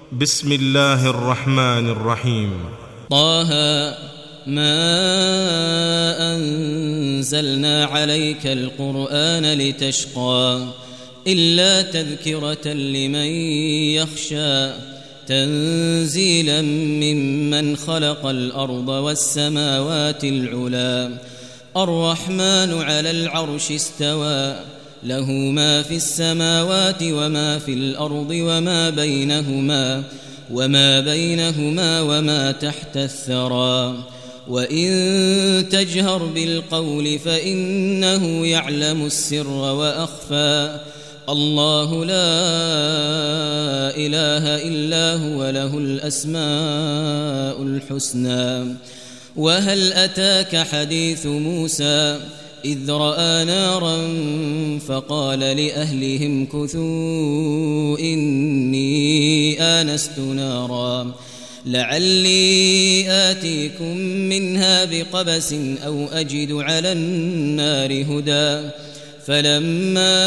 بسم الله الرحمن الرحيم. طه ما أنزلنا عليك القرآن لتشقى إلا تذكرة لمن يخشى تنزيلا ممن خلق الأرض والسماوات العلى الرحمن على العرش استوى له ما في السماوات وما في الأرض وما بينهما وما تحت الثرى وإن تجهر بالقول فإنه يعلم السر وأخفى الله لا إله إلا هو له الأسماء الحسنى. وهل أتاك حديث موسى إذ رأى نارا فقال لأهلهم كثوا إني آنست نارا لعلي آتيكم منها بقبس أو أجد على النار هدى فلما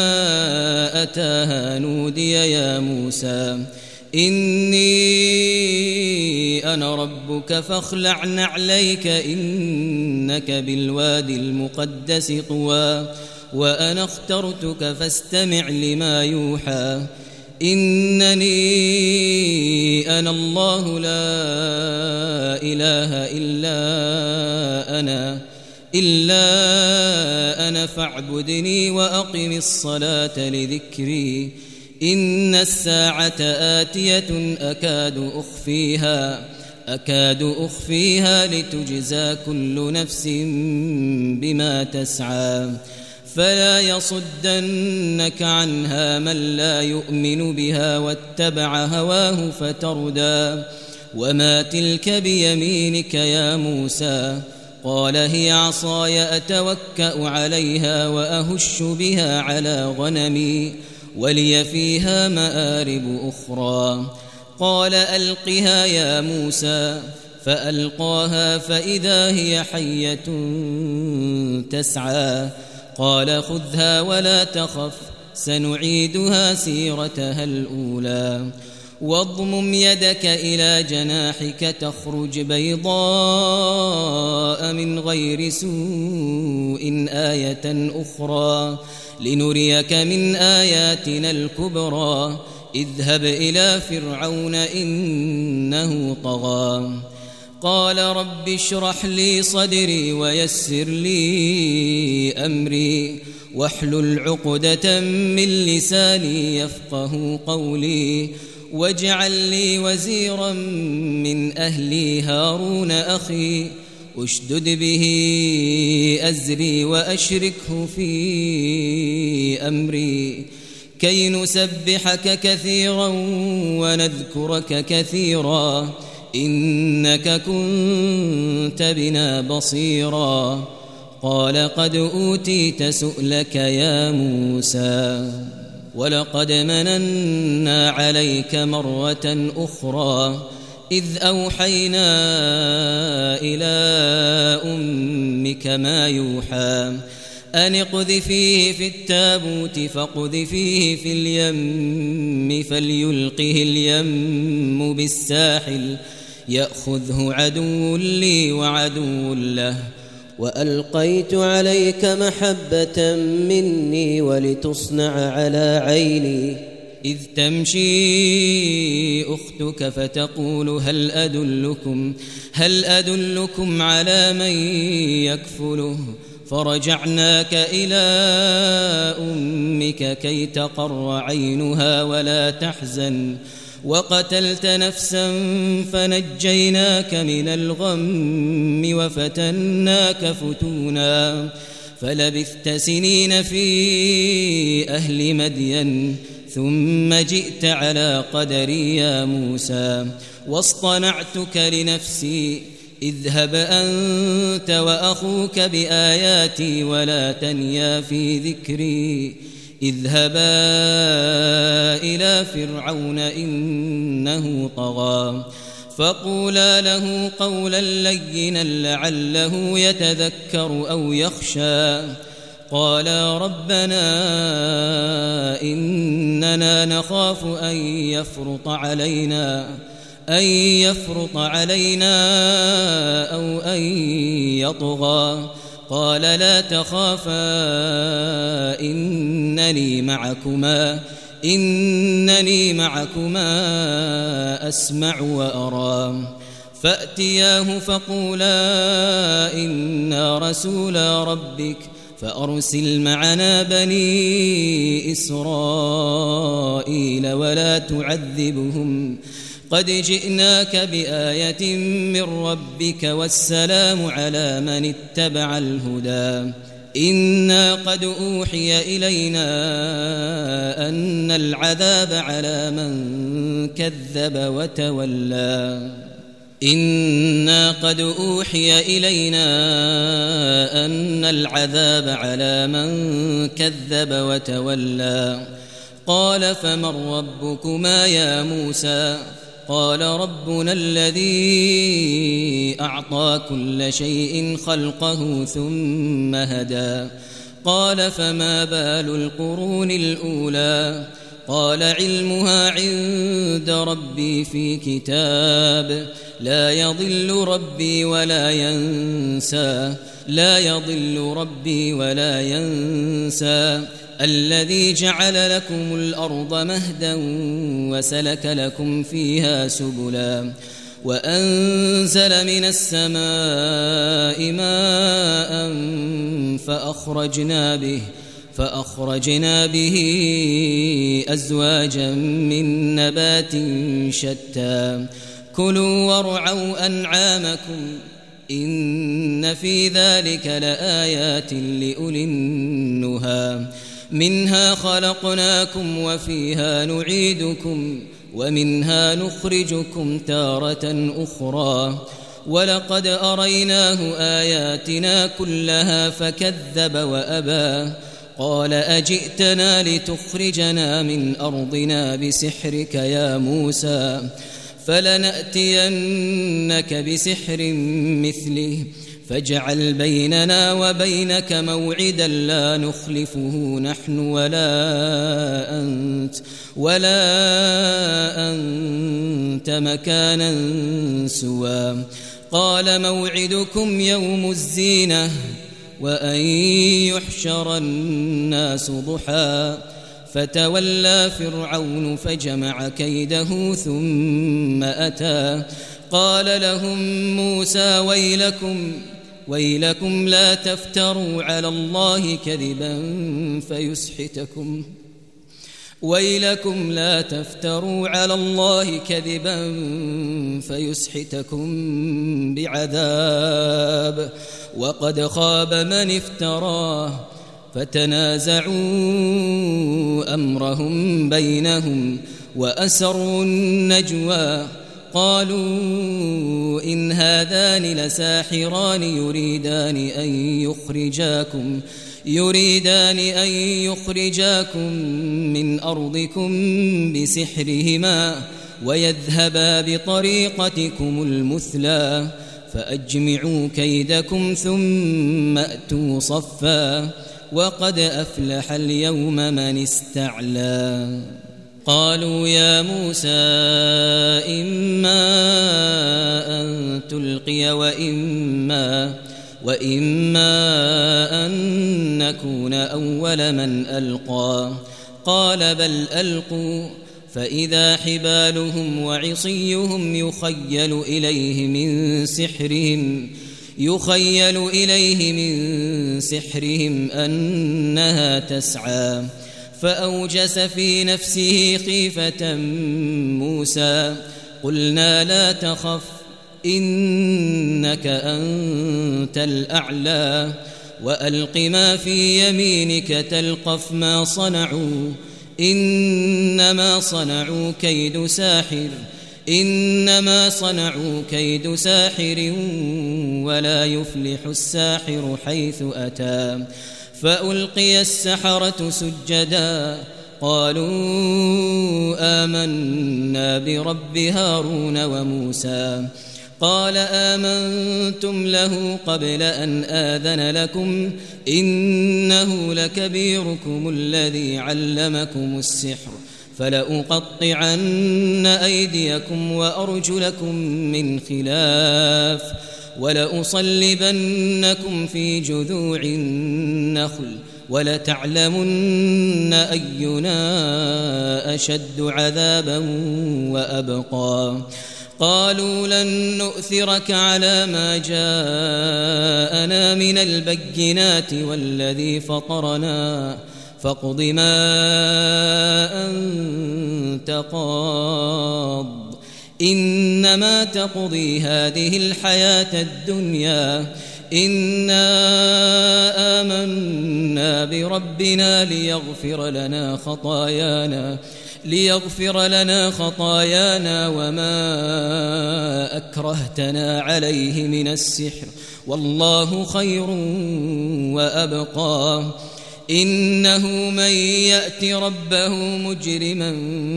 أتاها نودي يا موسى إني أنا ربك فاخلع نعليك إنك بالوادي المقدس طوى وأنا اخترتك فاستمع لما يوحى إنني أنا الله لا إله إلا أنا فاعبدني وأقم الصلاة لذكري إن الساعة آتية أكاد أخفيها لتجزى كل نفس بما تسعى فلا يصدنك عنها من لا يؤمن بها واتبع هواه فتردى وما تلك بيمينك يا موسى قال هي عصاي أتوكأ عليها وأهش بها على غنمي ولي فيها مآرب أخرى قال ألقها يا موسى فألقاها فإذا هي حية تسعى قال خذها ولا تخف سنعيدها سيرتها الأولى واضمم يدك إلى جناحك تخرج بيضاء من غير سوء آية أخرى لنريك من آياتنا الكبرى اذهب إلى فرعون إنه طغى قال رب اشرح لي صدري ويسر لي أمري واحلل عقدة من لساني يفقه قولي واجعل لي وزيرا من أهلي هارون أخي اشدد به أزري وأشركه في أمري كي نسبحك كثيرا ونذكرك كثيرا إنك كنت بنا بصيرا قال قد أوتيت سؤلك يا موسى ولقد مننا عليك مرة أخرى إذ أوحينا إلى أمك ما يوحى أن اقذفيه في التابوت فاقذفيه في اليم فليلقه اليم بالساحل يأخذه عدو لي وعدو له وألقيت عليك محبة مني ولتصنع على عيني إذ تمشي أختك فتقول هل أدلكم على من يكفله فرجعناك إلى أمك كي تقر عينها ولا تحزن وقتلت نفسا فنجيناك من الغم وفتناك فتونا فلبثت سنين في أهل مدين ثم جئت على قدري يا موسى واصطنعتك لنفسي اذهب أنت وأخوك بآياتي ولا تنيا في ذكري اذهبا إلى فرعون إنه طغى فقولا له قولا لينا لعله يتذكر أو يخشى قالا ربنا إننا نخاف أن يفرط علينا أو أن يطغى قال لا تخافا إنني معكما أسمع وأرى فأتياه فقولا إنا رسولا ربك فأرسل معنا بني إسرائيل ولا تعذبهم قد جئناك بآية من ربك والسلام على من اتبع الهدى إنا قد أوحي إلينا أن العذاب على من كذب وتولى إنا قد أوحي إلينا أن العذاب على من كذب وتولى قال فمن ربكما يا موسى قال ربنا الذي أعطى كل شيء خلقه ثم هدى قال فما بال القرون الأولى قال علمها عند ربي في كتاب لا يضل ربي ولا ينسى الذي جعل لكم الأرض مهدا وسلك لكم فيها سبلا وأنزل من السماء ماء فأخرجنا به أزواجا من نبات شتى كلوا وارعوا أنعامكم إن في ذلك لآيات لأولي النهى منها خلقناكم وفيها نعيدكم ومنها نخرجكم تارة أخرى ولقد أريناه آياتنا كلها فكذب وأبى قال أجئتنا لتخرجنا من أرضنا بسحرك يا موسى فلنأتينك بسحر مثله فاجعل بيننا وبينك موعدا لا نخلفه نحن ولا أنت مكانا سوى قال موعدكم يوم الزينة وأن يحشر الناس ضحى فتولى فرعون فجمع كيده ثم أتى قال لهم موسى ويلكم لا تفتروا على الله كذبا فيسحتكم بعذاب وقد خاب من افتراه فتنازعوا أمرهم بينهم وأسروا النجوى قالوا إن هذان لساحران يريدان أن يخرجاكم من أرضكم بسحرهما ويذهبا بطريقتكم المثلى فأجمعوا كيدكم ثم أتوا صفا وقد أفلح اليوم من استعلى قالوا يا موسى إما أن تلقي وإما أن نكون أول من ألقى قال بل ألقوا فإذا حبالهم وعصيهم يخيل إليه من سحرهم أنها تسعى فأوجس في نفسه خيفة موسى قلنا لا تخف إنك أنت الأعلى وألق ما في يمينك تلقف ما صنعوا إنما صنعوا كيد ساحر ولا يفلح الساحر حيث أتى فألقي السحرة سجدا قالوا آمنا برب هارون وموسى قال آمنتم له قبل أن آذن لكم إنه لكبيركم الذي علمكم السحر فلأقطعن أيديكم وأرجلكم من خلاف ولأصلبنكم في جذوع النخل ولتعلمن أينا أشد عذابا وأبقى قالوا لن نؤثرك على ما جاءنا من البينات والذي فطرنا فاقض ما أنت قاض إنما تقضي هذه الحياة الدنيا إنا آمنا بربنا ليغفر لنا خطايانا وما أكرهتنا عليه من السحر والله خير وأبقى إنه من يأت ربه مجرما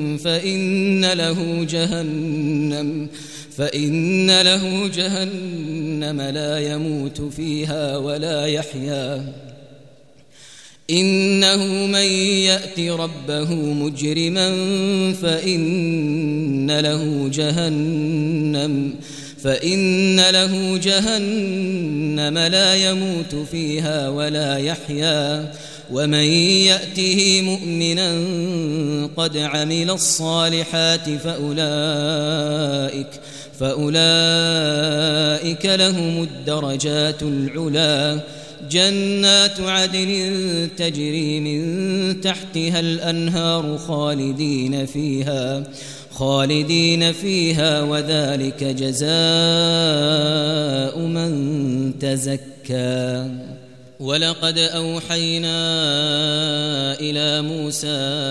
فإن له جهنم لا يموت فيها ولا يحيا إنه من يأت ربه مجرما فإن له جهنم لا يموت فيها ولا يحيا ومن يأته مؤمنا قد عمل الصالحات فأولئك لهم الدرجات العلا جنات عدن تجري من تحتها الأنهار خالدين فيها وذلك جزاء من تزكى ولقد أوحينا إلى موسى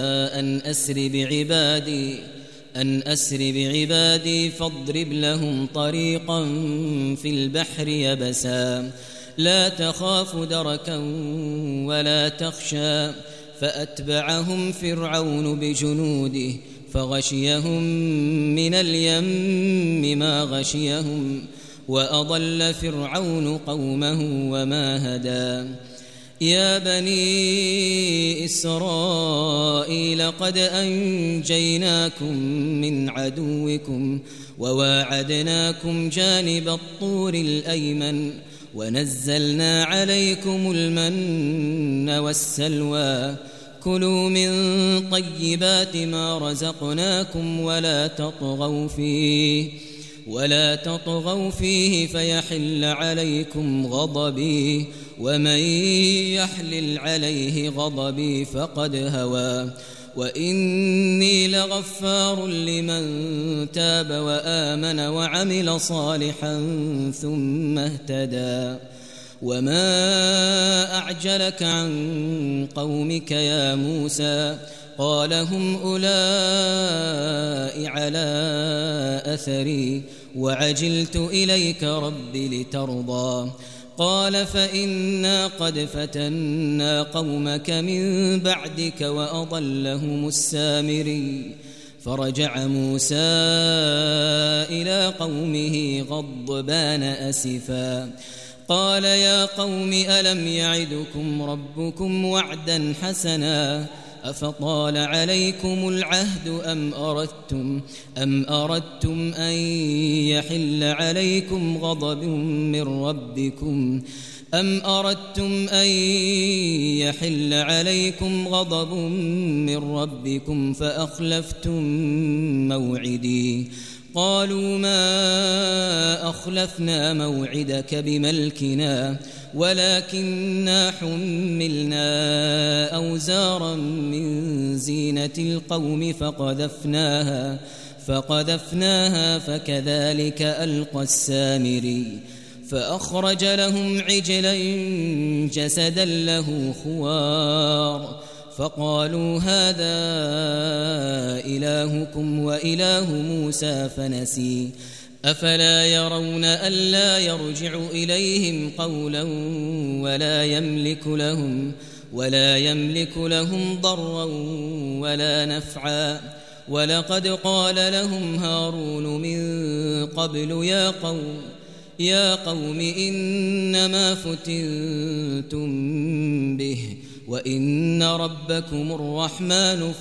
أن أسر بعبادي فاضرب لهم طريقا في البحر يبسا لا تخاف دركا ولا تخشى فأتبعهم فرعون بجنوده فغشيهم من اليم ما غشيهم وأضل فرعون قومه وما هدى يا بني إسرائيل قد أنجيناكم من عدوكم وواعدناكم جانب الطور الأيمن ونزلنا عليكم المن والسلوى كلوا من طيبات ما رزقناكم ولا تطغوا فيه فيحل عليكم غضبي ومن يحلل عليه غضبي فقد هوى وإني لغفار لمن تاب وآمن وعمل صالحا ثم اهتدى وما أعجلك عن قومك يا موسى قال هم أولئك على أثري وعجلت إليك رب لترضى قال فإنا قد فتنا قومك من بعدك وأضلهم السامري فرجع موسى إلى قومه غضبان أسفا قال يا قوم ألم يعدكم ربكم وعدا حسنا أفطال عليكم العهد أم أردتم أن يحل عليكم غضب من ربكم فأخلفتم موعدي قالوا ما أخلفنا موعدك بملكنا ولكننا حملنا أوزارا من زينة القوم فقذفناها فكذلك ألقى السامري فأخرج لهم عجلا جسدا له خوار فقالوا هذا إلهكم وإله موسى فنسي أفلا يرون ألا يرجع إليهم قولا ولا يملك لهم ضرا ولا نفعا ولقد قال لهم هارون من قبل يا قوم إنما فتنتم به وإن ربكم الرحمن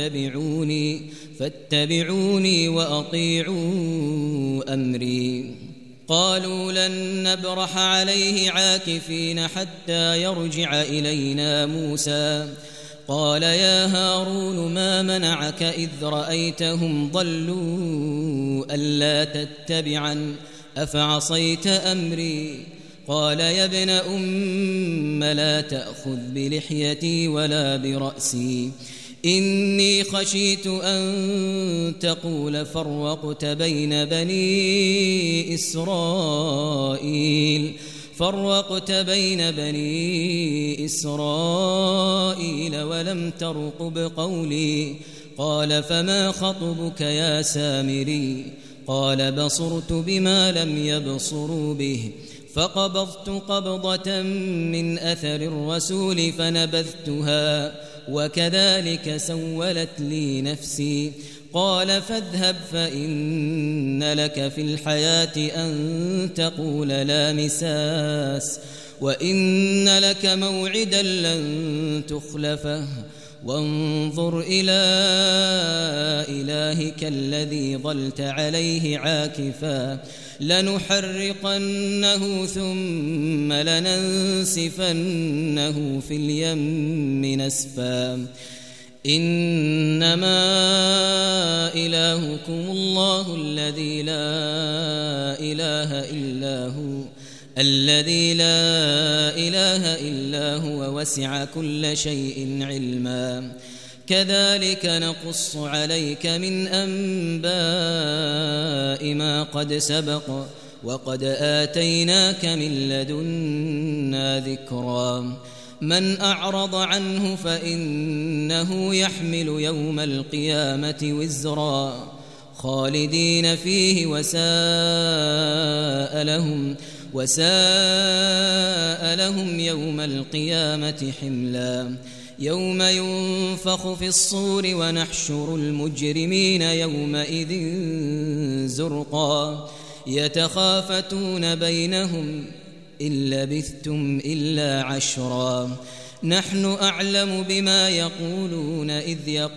فاتبعوني وأطيعوا أمري. قالوا لن نبرح عليه عاكفين حتى يرجع إلينا موسى. قال يا هارون ما منعك إذ رأيتهم ضلوا ألا تتبعن أفعصيت أمري. قال يا ابن أم لا تأخذ بلحيتي ولا برأسي إني خشيت أن تقول فرقت بين بني إسرائيل ولم ترقب قولي. قال فما خطبك يا سامري؟ قال بصرت بما لم يبصروا به فقبضت قبضة من أثر الرسول فنبذتها وكذلك سولت لي نفسي. قال فاذهب فإن لك في الحياة أن تقول لا مساس وإن لك موعدا لن تخلفه وانظر إلى إلهك الذي ظلت عليه عاكفا لنحرقنه ثم لننسفنه في اليم نسفا. إنما إلهكم الله الذي لا إله إلا هو وسع كل شيء علما. كذلك نقص عليك من أنباء ما قد سبق وقد آتيناك من لدنا ذكرا. من أعرض عنه فإنه يحمل يوم القيامة وزرا خالدين فيه وساء لهم يوم القيامة حملا. يوم ينفخ في الصور ونحشر المجرمين يومئذ زرقا يتخافتون بينهم إن لبثتم إلا عشرا. نحن أعلم بما يقولون إذ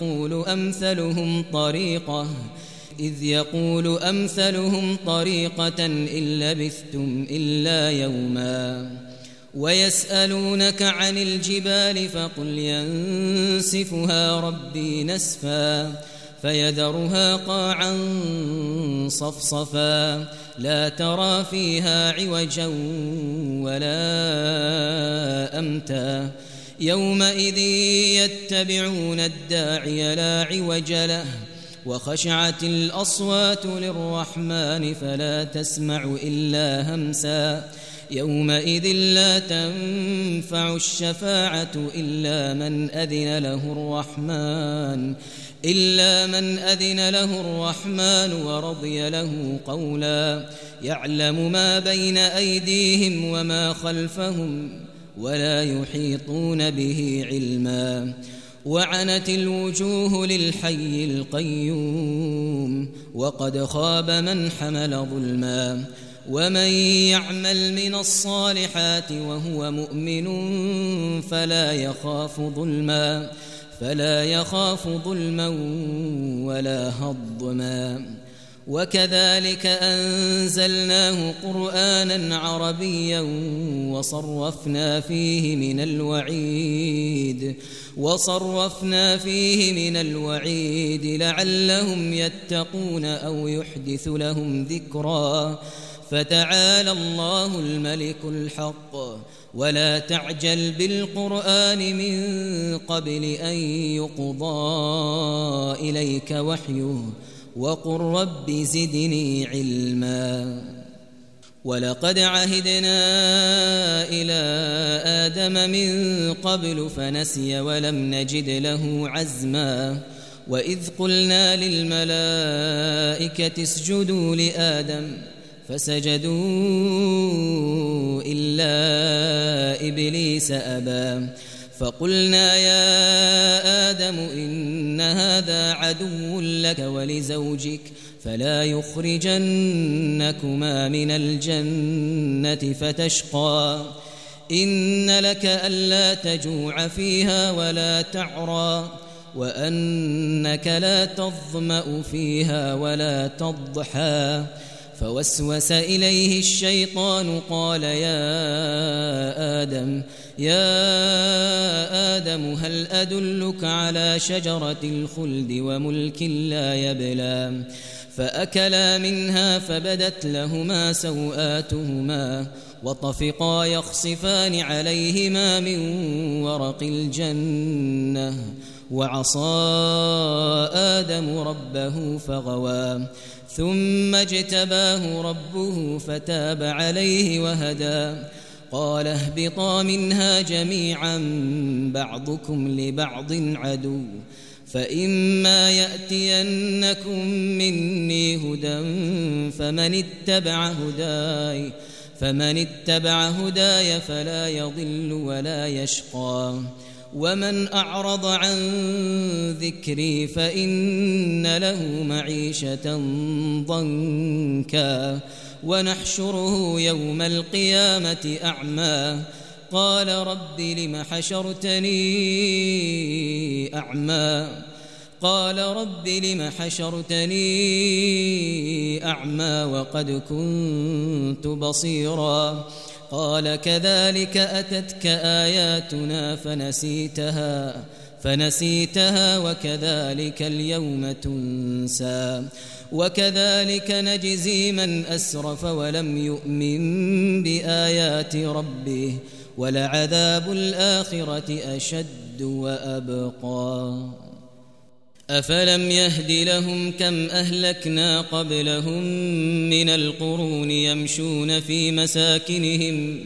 يقول أمثلهم طريقة إن لبثتم إلا يوما. ويسألونك عن الجبال فقل ينسفها ربي نسفا فيذرها قاعا صفصفا لا ترى فيها عوجا ولا أمتا. يومئذ يتبعون الداعي لا عوج له وخشعت الأصوات للرحمن فلا تسمع إلا همسا. يومئذ لا تنفع الشفاعة إلا من أذن له الرحمن ورضي له قولا. يعلم ما بين أيديهم وما خلفهم ولا يحيطون به علما. وعنت الوجوه للحي القيوم وقد خاب من حمل ظلما. ومن يعمل من الصالحات وهو مؤمن فلا يخاف ظلما ولا هضما. وكذلك أنزلناه قرآنا عربيا وصرفنا فيه من الوعيد لعلهم يتقون أو يحدث لهم ذكرا. فتعالى الله الملك الحق ولا تعجل بالقرآن من قبل أن يقضى إليك وحيه وقل رب زدني علما. ولقد عهدنا إلى آدم من قبل فنسي ولم نجد له عزما. وإذ قلنا للملائكة اسجدوا لآدم فسجدوا إلا إبليس أبى فقلنا يا آدم إن هذا عدو لك ولزوجك فلا يخرجنكما من الجنة فتشقى إن لك ألا تجوع فيها ولا تعرى وأنك لا تظمأ فيها ولا تضحى فوسوس إليه الشيطان قال يا آدم هل أدلك على شجرة الخلد وملك لا يبلى فأكلا منها فبدت لهما سوآتهما وطفقا يخصفان عليهما من ورق الجنة وعصى آدم ربه فغوى ثم اجتباه ربه فتاب عليه وهدى قال اهبطا منها جميعا بعضكم لبعض عدو فإما يأتينكم مني هدى فمن اتبع هداي فلا يضل ولا يشقى ومن أعرض عن ذكري فإن له معيشة ضنكا ونحشره يوم القيامة أعمى قال رب لم حشرتني أعمى وقد كنت بصيرا قال كذلك أتتك آياتنا فنسيتها وكذلك اليوم تنسى وكذلك نجزي من أسرف ولم يؤمن بآيات ربه ولعذاب الآخرة أشد وأبقى أفلم يهد لهم كم أهلكنا قبلهم من القرون يمشون في مساكنهم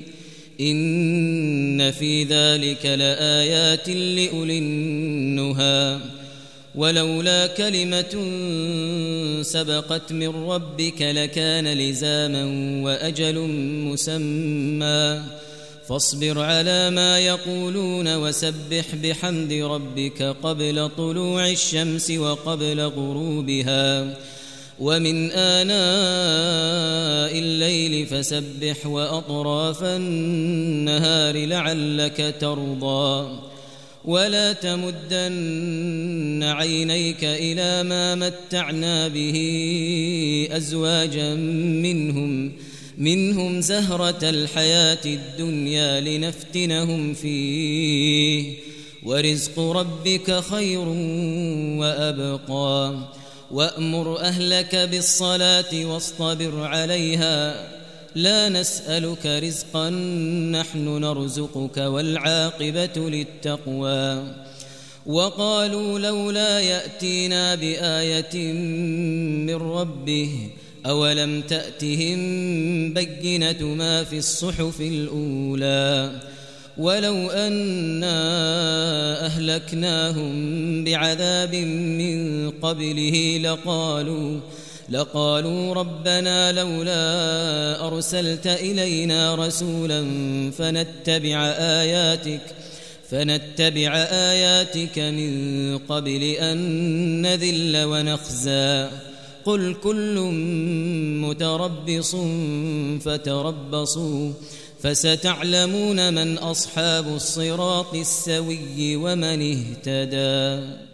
إن في ذلك لآيات لأولي النهى ولولا كلمة سبقت من ربك لكان لزاما وأجل مسمى فاصبر على ما يقولون وسبح بحمد ربك قبل طلوع الشمس وقبل غروبها ومن آناء الليل فسبح وأطراف النهار لعلك ترضى ولا تمدن عينيك إلى ما متعنا به أزواجا منهم زهرة الحياة الدنيا لنفتنهم فيه ورزق ربك خير وأبقى وأمر أهلك بالصلاة واصطبر عليها لا نسألك رزقا نحن نرزقك والعاقبة للتقوى وقالوا لولا يأتينا بآية من ربه أولم تأتهم بينة ما في الصحف الأولى ولو أنا أهلكناهم بعذاب من قبله لقالوا ربنا لولا أرسلت إلينا رسولا فنتبع آياتك من قبل أن نذل ونخزى قل كل متربص فتربصوا فستعلمون من أصحاب الصراط السوي ومن اهتدى.